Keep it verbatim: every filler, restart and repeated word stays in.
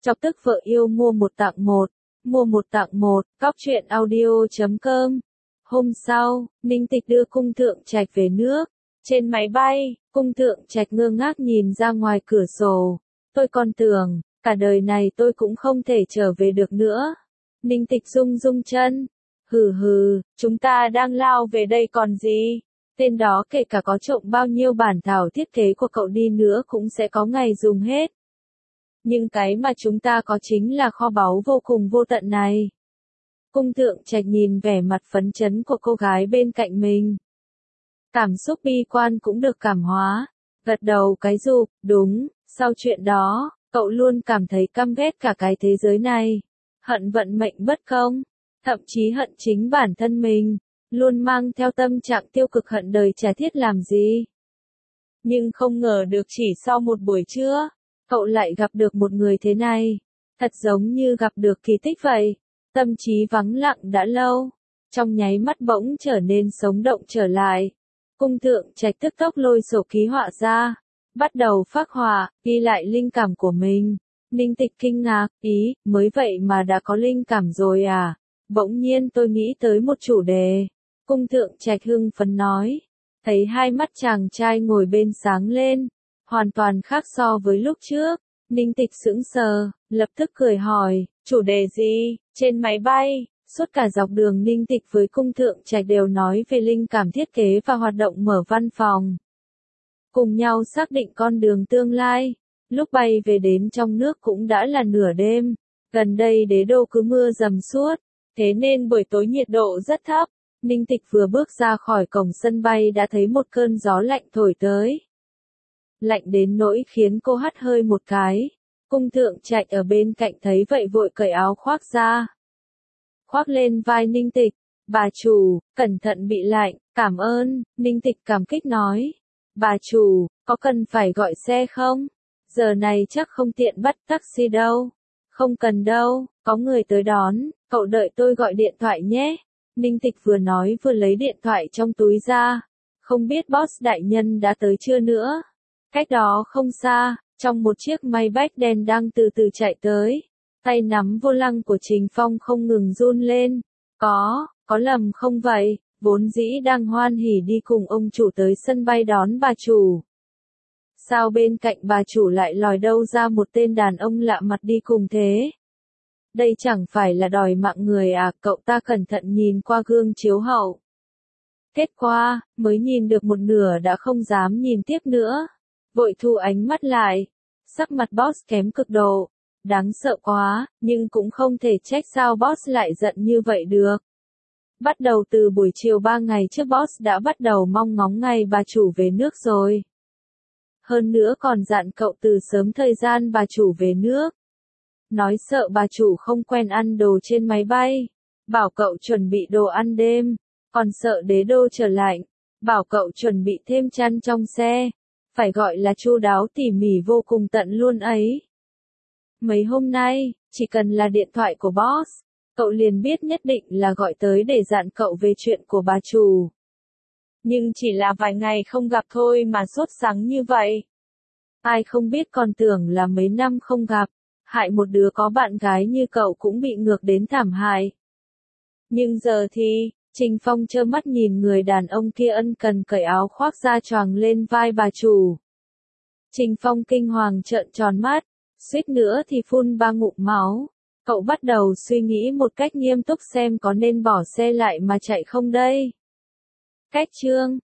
Chọc tức vợ yêu mua một tặng một, mua một tặng một, cóc truyện audio chấm com. Hôm sau, Ninh Tịch đưa Cung Thượng Trạch về nước. Trên máy bay, Cung Thượng Trạch ngơ ngác nhìn ra ngoài cửa sổ. Tôi còn tưởng, cả đời này tôi cũng không thể trở về được nữa. Ninh Tịch rung rung chân. Hừ hừ, chúng ta đang lao về đây còn gì? Tên đó kể cả có trộm bao nhiêu bản thảo thiết kế của cậu đi nữa cũng sẽ có ngày dùng hết. Nhưng cái mà chúng ta có chính là kho báu vô cùng vô tận này. Cung Thượng Trạch nhìn vẻ mặt phấn chấn của cô gái bên cạnh mình. Cảm xúc bi quan cũng được cảm hóa. Gật đầu cái rụp, đúng, sau chuyện đó, cậu luôn cảm thấy căm ghét cả cái thế giới này. Hận vận mệnh bất công, thậm chí hận chính bản thân mình, luôn mang theo tâm trạng tiêu cực hận đời chả thiết làm gì. Nhưng không ngờ được chỉ sau một buổi trưa, cậu lại gặp được một người thế này. Thật giống như gặp được kỳ tích vậy. Tâm trí vắng lặng đã lâu, trong nháy mắt bỗng trở nên sống động trở lại. Cung Thượng Trạch tức tốc lôi sổ ký họa ra, bắt đầu phác họa, ghi lại linh cảm của mình. Ninh Tịch kinh ngạc, ý, mới vậy mà đã có linh cảm rồi à? Bỗng nhiên tôi nghĩ tới một chủ đề. Cung Thượng Trạch hưng phấn nói, thấy hai mắt chàng trai ngồi bên sáng lên, hoàn toàn khác so với lúc trước. Ninh Tịch sững sờ, lập tức cười hỏi, chủ đề gì? Trên máy bay, suốt cả dọc đường Ninh Tịch với Cung Thượng Trạch đều nói về linh cảm thiết kế và hoạt động mở văn phòng. Cùng nhau xác định con đường tương lai. Lúc bay về đến trong nước cũng đã là nửa đêm. Gần đây đế đô cứ mưa dầm suốt, thế nên buổi tối nhiệt độ rất thấp. Ninh Tịch vừa bước ra khỏi cổng sân bay đã thấy một cơn gió lạnh thổi tới. Lạnh đến nỗi khiến cô hắt hơi một cái. Cung Thượng Trạch ở bên cạnh thấy vậy vội cởi áo khoác ra. Khoác lên vai Ninh Tịch. Bà chủ, cẩn thận bị lạnh, cảm ơn, Ninh Tịch cảm kích nói. Bà chủ, có cần phải gọi xe không? Giờ này chắc không tiện bắt taxi đâu. Không cần đâu, có người tới đón, cậu đợi tôi gọi điện thoại nhé. Ninh Tịch vừa nói vừa lấy điện thoại trong túi ra. Không biết boss đại nhân đã tới chưa nữa. Cách đó không xa, trong một chiếc Maybach đen đang từ từ chạy tới. Tay nắm vô lăng của Trình Phong không ngừng run lên. Có, có lầm không vậy, vốn dĩ đang hoan hỉ đi cùng ông chủ tới sân bay đón bà chủ. Sao bên cạnh bà chủ lại lòi đâu ra một tên đàn ông lạ mặt đi cùng thế? Đây chẳng phải là đòi mạng người à? Cậu ta cẩn thận nhìn qua gương chiếu hậu. Kết quả, mới nhìn được một nửa đã không dám nhìn tiếp nữa. Vội thu ánh mắt lại. Sắc mặt boss kém cực độ. Đáng sợ quá, nhưng cũng không thể trách sao boss lại giận như vậy được. Bắt đầu từ buổi chiều ba ngày trước boss đã bắt đầu mong ngóng ngày bà chủ về nước rồi. Hơn nữa còn dặn cậu từ sớm thời gian bà chủ về nước. Nói sợ bà chủ không quen ăn đồ trên máy bay. Bảo cậu chuẩn bị đồ ăn đêm. Còn sợ đế đô trở lạnh. Bảo cậu chuẩn bị thêm chăn trong xe. Phải gọi là chu đáo tỉ mỉ vô cùng tận luôn ấy. Mấy hôm nay, chỉ cần là điện thoại của boss, cậu liền biết nhất định là gọi tới để dặn cậu về chuyện của bà chủ. Nhưng chỉ là vài ngày không gặp thôi mà sốt sắng như vậy. Ai không biết còn tưởng là mấy năm không gặp, hại một đứa có bạn gái như cậu cũng bị ngược đến thảm hại. Nhưng giờ thì, Trình Phong trơ mắt nhìn người đàn ông kia ân cần cởi áo khoác ra choàng lên vai bà chủ. Trình Phong kinh hoàng trợn tròn mắt, suýt nữa thì phun ba ngụm máu. Cậu bắt đầu suy nghĩ một cách nghiêm túc xem có nên bỏ xe lại mà chạy không đây. Cách chương